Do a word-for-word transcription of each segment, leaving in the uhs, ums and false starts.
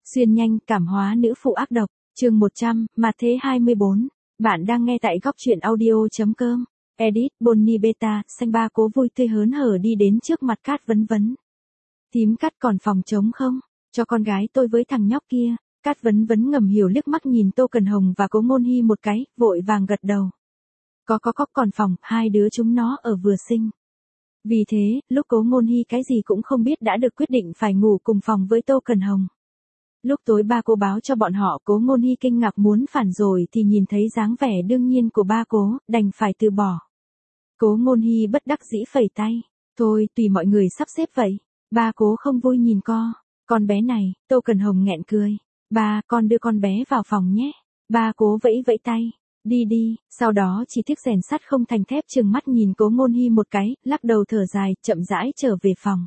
Xuyên nhanh, cảm hóa nữ phụ ác độc, chương một trăm, mặt thế hai mươi bốn. Bạn đang nghe tại góc truyện audio.com. Edit, Bonnie Beta, xanh ba cố vui tươi hớn hở đi đến trước mặt Cát Vấn Vấn. Thím Cát còn phòng trống không? Cho con gái tôi với thằng nhóc kia. Cát Vấn Vấn ngầm hiểu liếc mắt nhìn Tô Cần Hồng và Cố Ngôn Hi một cái, vội vàng gật đầu. Có có có còn phòng, hai đứa chúng nó ở vừa sinh. Vì thế, lúc Cố Ngôn Hi cái gì cũng không biết đã được quyết định phải ngủ cùng phòng với Tô Cần Hồng. Lúc tối ba cô báo cho bọn họ Cố Ngôn Hi kinh ngạc muốn phản rồi thì nhìn thấy dáng vẻ đương nhiên của ba cố, đành phải từ bỏ. Cố Ngôn Hi bất đắc dĩ phẩy tay. Thôi, tùy mọi người sắp xếp vậy. Ba cố không vui nhìn co. Con bé này, Tô Cần Hồng nghẹn cười. Ba, con đưa con bé vào phòng nhé. Ba cố vẫy vẫy tay. Đi đi, sau đó chỉ tiếc rèn sắt không thành thép trừng mắt nhìn Cố Ngôn Hi một cái, lắc đầu thở dài, chậm rãi trở về phòng.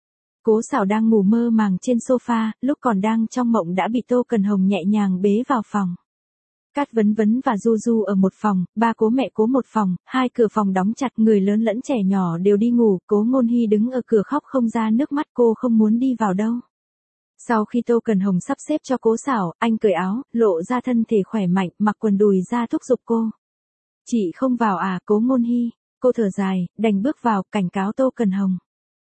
Cố Sảo đang ngủ mơ màng trên sofa, lúc còn đang trong mộng đã bị Tô Cần Hồng nhẹ nhàng bế vào phòng. Cát Vấn Vấn và Du Du ở một phòng, ba cố mẹ cố một phòng, hai cửa phòng đóng chặt, người lớn lẫn trẻ nhỏ đều đi ngủ, Cố Ngôn Hi đứng ở cửa khóc không ra nước mắt, cô không muốn đi vào đâu. Sau khi Tô Cần Hồng sắp xếp cho Cố Sảo, anh cởi áo, lộ ra thân thể khỏe mạnh, mặc quần đùi ra thúc giục cô. Chị không vào à, Cố Ngôn Hi? Cô thở dài, đành bước vào, cảnh cáo Tô Cần Hồng.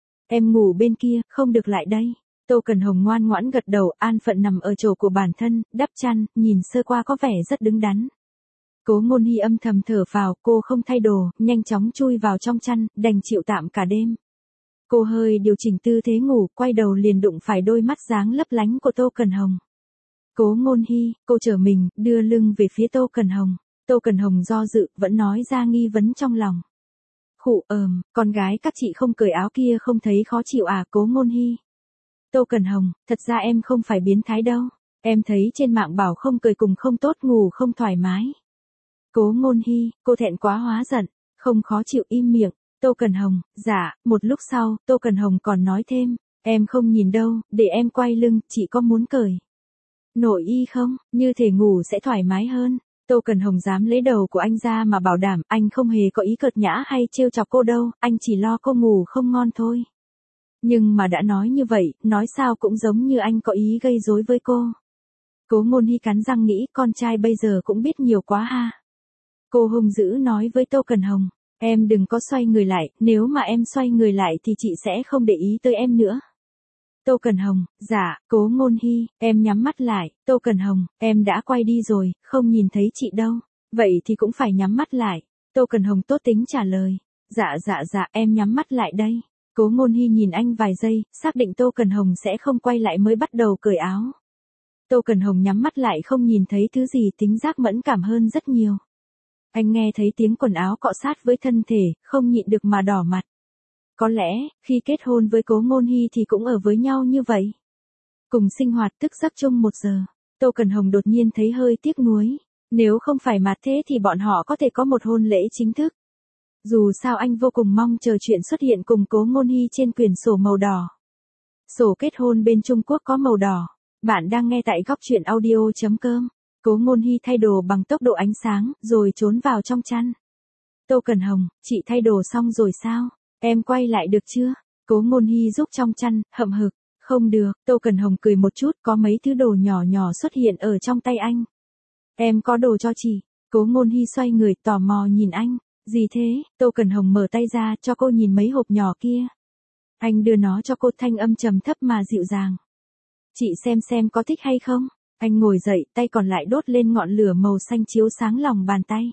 Em ngủ bên kia, không được lại đây. Tô Cần Hồng ngoan ngoãn gật đầu, an phận nằm ở chỗ của bản thân, đắp chăn, nhìn sơ qua có vẻ rất đứng đắn. Cố Ngôn Hi âm thầm thở phào, cô không thay đồ, nhanh chóng chui vào trong chăn, đành chịu tạm cả đêm. Cô hơi điều chỉnh tư thế ngủ, quay đầu liền đụng phải đôi mắt dáng lấp lánh của Tô Cần Hồng. Cố Ngôn Hi, cô trở mình, đưa lưng về phía Tô Cần Hồng. Tô Cần Hồng do dự, vẫn nói ra nghi vấn trong lòng. Khụ ờm, con gái các chị không cởi áo kia không thấy khó chịu à, Cố Ngôn Hi? Tô Cần Hồng, thật ra em không phải biến thái đâu. Em thấy trên mạng bảo không cởi cùng không tốt, ngủ không thoải mái. Cố Ngôn Hi, cô thẹn quá hóa giận, không khó chịu im miệng. Tô Cần Hồng, dạ, một lúc sau, Tô Cần Hồng còn nói thêm, em không nhìn đâu, để em quay lưng, chị có muốn cởi nội y không, như thể ngủ sẽ thoải mái hơn. Tô Cần Hồng dám lấy đầu của anh ra mà bảo đảm, anh không hề có ý cợt nhã hay trêu chọc cô đâu, anh chỉ lo cô ngủ không ngon thôi. Nhưng mà đã nói như vậy, nói sao cũng giống như anh có ý gây rối với cô. Cố Ngôn Hi cắn răng nghĩ, con trai bây giờ cũng biết nhiều quá ha. Cô hung dữ nói với Tô Cần Hồng, em đừng có xoay người lại, nếu mà em xoay người lại thì chị sẽ không để ý tới em nữa. Tô Cần Hồng, dạ, Cố Ngôn Hi, em nhắm mắt lại. Tô Cần Hồng, em đã quay đi rồi, không nhìn thấy chị đâu. Vậy thì cũng phải nhắm mắt lại. Tô Cần Hồng tốt tính trả lời. Dạ dạ dạ, em nhắm mắt lại đây. Cố Ngôn Hi nhìn anh vài giây, xác định Tô Cần Hồng sẽ không quay lại mới bắt đầu cởi áo. Tô Cần Hồng nhắm mắt lại không nhìn thấy thứ gì, tính giác mẫn cảm hơn rất nhiều. Anh nghe thấy tiếng quần áo cọ sát với thân thể, không nhịn được mà đỏ mặt. Có lẽ, khi kết hôn với Cố Ngôn Hi thì cũng ở với nhau như vậy. Cùng sinh hoạt thức giấc chung một giờ, Tô Cần Hồng đột nhiên thấy hơi tiếc nuối. Nếu không phải mặt thế thì bọn họ có thể có một hôn lễ chính thức. Dù sao anh vô cùng mong chờ chuyện xuất hiện cùng Cố Ngôn Hi trên quyển sổ màu đỏ. Sổ kết hôn bên Trung Quốc có màu đỏ. Bạn đang nghe tại góc truyện audio.com. Cố Ngôn Hi thay đồ bằng tốc độ ánh sáng, rồi trốn vào trong chăn. Tô Cần Hồng, chị thay đồ xong rồi sao? Em quay lại được chưa? Cố Ngôn Hi rúc trong chăn, hậm hực. Không được, Tô Cần Hồng cười một chút, có mấy thứ đồ nhỏ nhỏ xuất hiện ở trong tay anh. Em có đồ cho chị. Cố Ngôn Hi xoay người tò mò nhìn anh. Gì thế? Tô Cần Hồng mở tay ra cho cô nhìn mấy hộp nhỏ kia. Anh đưa nó cho cô, thanh âm trầm thấp mà dịu dàng. Chị xem xem có thích hay không? Anh ngồi dậy, tay còn lại đốt lên ngọn lửa màu xanh chiếu sáng lòng bàn tay.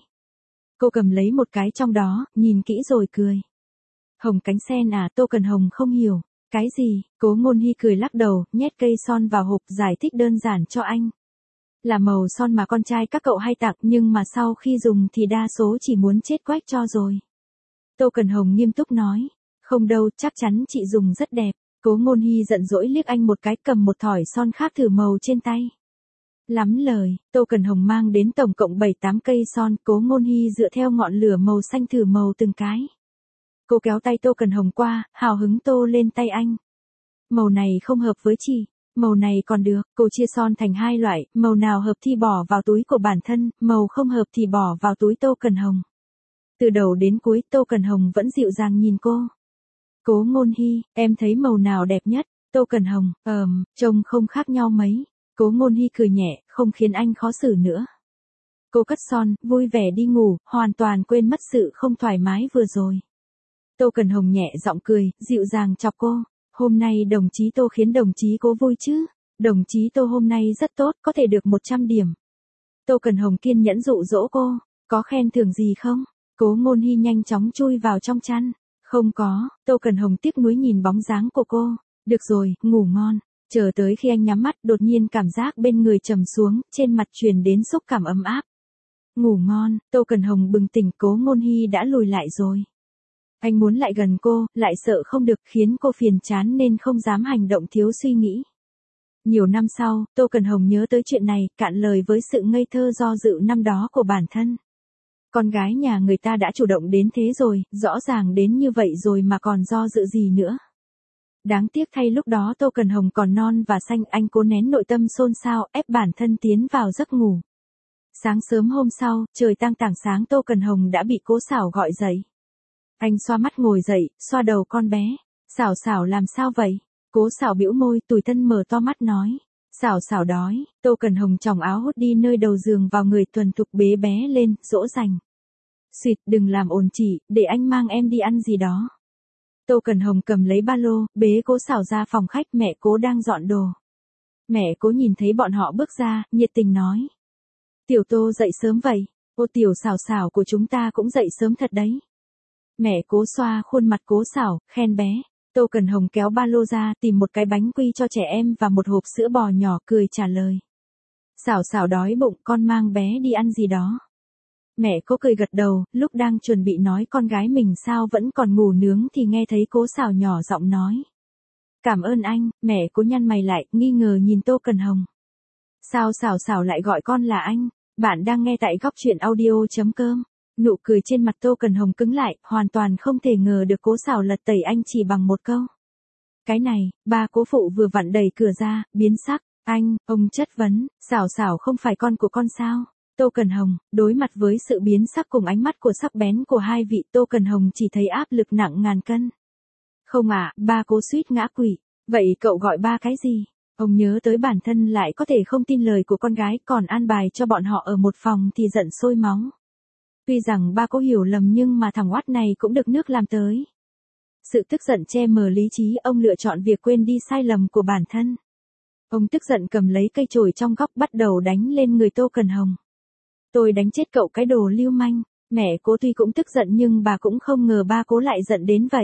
Cô cầm lấy một cái trong đó, nhìn kỹ rồi cười. Hồng cánh sen à? Tô Cần Hồng không hiểu. Cái gì? Cố Ngôn Hi cười lắc đầu, nhét cây son vào hộp, giải thích đơn giản cho anh. Là màu son mà con trai các cậu hay tặng, nhưng mà sau khi dùng thì đa số chỉ muốn chết quách cho rồi. Tô Cần Hồng nghiêm túc nói. Không đâu, chắc chắn chị dùng rất đẹp. Cố Ngôn Hi giận dỗi liếc anh một cái, cầm một thỏi son khác thử màu trên tay. Lắm lời, Tô Cần Hồng mang đến tổng cộng bảy tám cây son, Cố Ngôn Hi dựa theo ngọn lửa màu xanh thử màu từng cái. Cô kéo tay Tô Cần Hồng qua, hào hứng tô lên tay anh. Màu này không hợp với chị, màu này còn được. Cô chia son thành hai loại, màu nào hợp thì bỏ vào túi của bản thân, màu không hợp thì bỏ vào túi Tô Cần Hồng. Từ đầu đến cuối, Tô Cần Hồng vẫn dịu dàng nhìn cô. Cố Ngôn Hi, em thấy màu nào đẹp nhất? Tô Cần Hồng, ờm, trông không khác nhau mấy. Cố Ngôn Hy cười nhẹ, không khiến anh khó xử nữa. Cô cất son, vui vẻ đi ngủ, hoàn toàn quên mất sự không thoải mái vừa rồi. Tô Cần Hồng nhẹ giọng cười, dịu dàng chọc cô. Hôm nay đồng chí Tô khiến đồng chí Cố vui chứ? Đồng chí Tô hôm nay rất tốt, có thể được một trăm điểm. Tô Cần Hồng kiên nhẫn dụ dỗ cô, có khen thưởng gì không? Cố Ngôn Hy nhanh chóng chui vào trong chăn. Không có, Tô Cần Hồng tiếc nuối nhìn bóng dáng của cô. Được rồi, ngủ ngon. Chờ tới khi anh nhắm mắt, đột nhiên cảm giác bên người trầm xuống, trên mặt truyền đến xúc cảm ấm áp. Ngủ ngon, Tô Cần Hồng bừng tỉnh, Cố Ngôn Hy đã lùi lại rồi. Anh muốn lại gần cô, lại sợ không được, khiến cô phiền chán nên không dám hành động thiếu suy nghĩ. Nhiều năm sau, Tô Cần Hồng nhớ tới chuyện này, cạn lời với sự ngây thơ do dự năm đó của bản thân. Con gái nhà người ta đã chủ động đến thế rồi, rõ ràng đến như vậy rồi mà còn do dự gì nữa. Đáng tiếc thay lúc đó Tô Cần Hồng còn non và xanh, anh cố nén nội tâm xôn xao, ép bản thân tiến vào giấc ngủ. Sáng sớm hôm sau, trời tang tảng sáng, Tô Cần Hồng đã bị Cố Sảo gọi dậy. Anh xoa mắt ngồi dậy, xoa đầu con bé. Sảo Sảo làm sao vậy? Cố Sảo bĩu môi, tủi thân mở to mắt nói. Sảo Sảo đói. Tô Cần Hồng chòng áo hút đi nơi đầu giường vào người, thuần thục bế bé lên, dỗ dành. Xịt, đừng làm ồn chị, để anh mang em đi ăn gì đó. Tô Cần Hồng cầm lấy ba lô, bế Cố Sảo ra phòng khách, mẹ Cố đang dọn đồ. Mẹ Cố nhìn thấy bọn họ bước ra, nhiệt tình nói. Tiểu Tô dậy sớm vậy, ô tiểu Sảo Sảo của chúng ta cũng dậy sớm thật đấy. Mẹ Cố xoa khuôn mặt Cố Sảo, khen bé. Tô Cần Hồng kéo ba lô ra, tìm một cái bánh quy cho trẻ em và một hộp sữa bò nhỏ, cười trả lời. Sảo Sảo đói bụng, con mang bé đi ăn gì đó. Mẹ Cố cười gật đầu, lúc đang chuẩn bị nói con gái mình sao vẫn còn ngủ nướng thì nghe thấy Cố Sảo nhỏ giọng nói. Cảm ơn anh. Mẹ Cố nhăn mày lại, nghi ngờ nhìn Tô Cần Hồng. Sao Sảo Sảo lại gọi con là anh? Bạn đang nghe tại góc truyện audio chấm com. Nụ cười trên mặt Tô Cần Hồng cứng lại, hoàn toàn không thể ngờ được Cố Sảo lật tẩy anh chỉ bằng một câu. Cái này, ba Cố phụ vừa vặn đẩy cửa ra, biến sắc. Anh, ông chất vấn, Sảo Sảo không phải con của con sao? Tô Cần Hồng, đối mặt với sự biến sắc cùng ánh mắt của sắc bén của hai vị, Tô Cần Hồng chỉ thấy áp lực nặng ngàn cân. Không ạ, à, ba Cố suýt ngã quỵ. Vậy cậu gọi ba cái gì? Ông nhớ tới bản thân lại có thể không tin lời của con gái, còn an bài cho bọn họ ở một phòng thì giận sôi máu. Tuy rằng ba Cố hiểu lầm nhưng mà thằng oát này cũng được nước làm tới. Sự tức giận che mờ lý trí, ông lựa chọn việc quên đi sai lầm của bản thân. Ông tức giận cầm lấy cây chổi trong góc, bắt đầu đánh lên người Tô Cần Hồng. Tôi đánh chết cậu cái đồ lưu manh. Mẹ Cố tuy cũng tức giận nhưng bà cũng không ngờ ba Cố lại giận đến vậy.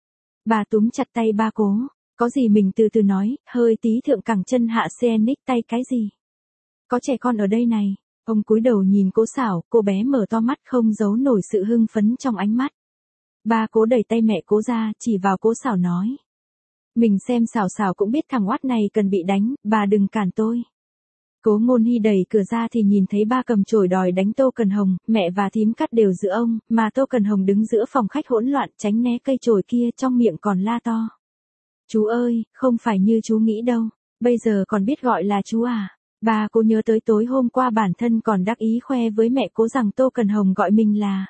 Bà túm chặt tay ba Cố. Có gì mình từ từ nói, hơi tí thượng cẳng chân hạ xê-en-ích tay cái gì. Có trẻ con ở đây này. Ông cúi đầu nhìn Cố Sảo, cô bé mở to mắt không giấu nổi sự hưng phấn trong ánh mắt. Ba Cố đẩy tay mẹ Cố ra, chỉ vào Cố Sảo nói. Mình xem Sảo Sảo cũng biết thằng oát này cần bị đánh, bà đừng cản tôi. Cố Ngôn Hy đẩy cửa ra thì nhìn thấy ba cầm chổi đòi đánh Tô Cần Hồng, mẹ và thím Cắt đều giữa ông, mà Tô Cần Hồng đứng giữa phòng khách hỗn loạn, tránh né cây chổi kia, trong miệng còn la to. Chú ơi, không phải như chú nghĩ đâu, bây giờ còn biết gọi là chú à. Bà Cố nhớ tới tối hôm qua bản thân còn đắc ý khoe với mẹ Cố rằng Tô Cần Hồng gọi mình là.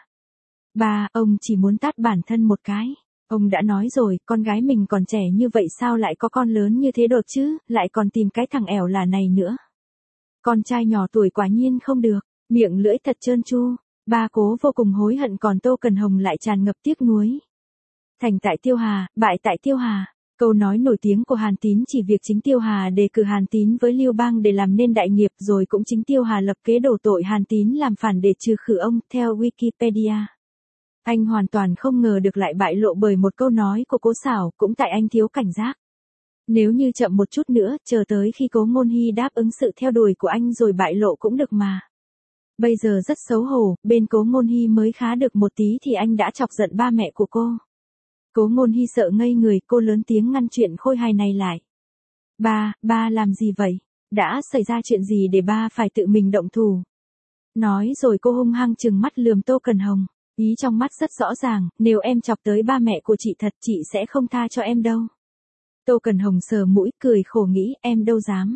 Bà, ông chỉ muốn tát bản thân một cái. Ông đã nói rồi, con gái mình còn trẻ như vậy sao lại có con lớn như thế đột chứ, lại còn tìm cái thằng ẻo là này nữa. Con trai nhỏ tuổi quả nhiên không được, miệng lưỡi thật trơn tru. Ba Cố vô cùng hối hận, còn Tô Cần Hồng lại tràn ngập tiếc nuối. Thành tại Tiêu Hà, bại tại Tiêu Hà. Câu nói nổi tiếng của Hàn Tín chỉ việc chính Tiêu Hà đề cử Hàn Tín với Lưu Bang để làm nên đại nghiệp, rồi cũng chính Tiêu Hà lập kế đổ tội Hàn Tín làm phản để trừ khử ông, theo Wikipedia. Anh hoàn toàn không ngờ được lại bại lộ bởi một câu nói của Cố Sảo, cũng tại anh thiếu cảnh giác. Nếu như chậm một chút nữa, chờ tới khi Cố Ngôn Hy đáp ứng sự theo đuổi của anh rồi bại lộ cũng được mà. Bây giờ rất xấu hổ, bên Cố Ngôn Hy mới khá được một tí thì anh đã chọc giận ba mẹ của cô. Cố Ngôn Hy sợ ngây người, cô lớn tiếng ngăn chuyện khôi hài này lại. Ba, ba làm gì vậy? Đã xảy ra chuyện gì để ba phải tự mình động thủ? Nói rồi cô hung hăng trừng mắt lườm Tô Cần Hồng. Ý trong mắt rất rõ ràng, nếu em chọc tới ba mẹ của chị thật, chị sẽ không tha cho em đâu. Tô Cần Hồng sờ mũi, cười khổ nghĩ, em đâu dám.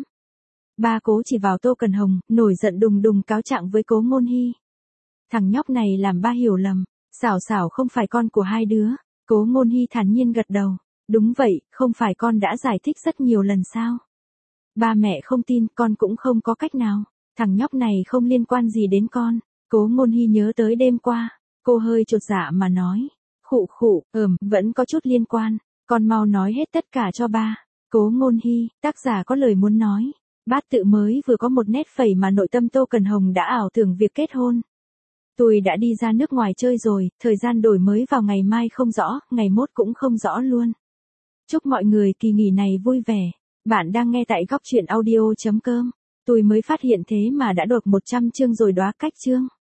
Ba Cố chỉ vào Tô Cần Hồng, nổi giận đùng đùng cáo trạng với Cố Ngôn Hy. Thằng nhóc này làm ba hiểu lầm, Sảo Sảo không phải con của hai đứa. Cố Ngôn Hy thản nhiên gật đầu. Đúng vậy, không phải con đã giải thích rất nhiều lần sao? Ba mẹ không tin, con cũng không có cách nào. Thằng nhóc này không liên quan gì đến con. Cố Ngôn Hy nhớ tới đêm qua. Cô hơi chột dạ mà nói. Khụ khụ, ừm, vẫn có chút liên quan. Con mau nói hết tất cả cho ba. Cố Ngôn Hy, tác giả có lời muốn nói. Bát tự mới vừa có một nét phẩy mà nội tâm Tô Cần Hồng đã ảo tưởng việc kết hôn. Tôi đã đi ra nước ngoài chơi rồi, thời gian đổi mới vào ngày mai không rõ, ngày mốt cũng không rõ luôn. Chúc mọi người kỳ nghỉ này vui vẻ. Bạn đang nghe tại góc truyện audio chấm com. Tôi mới phát hiện thế mà đã đột một trăm chương rồi đóa cách chương.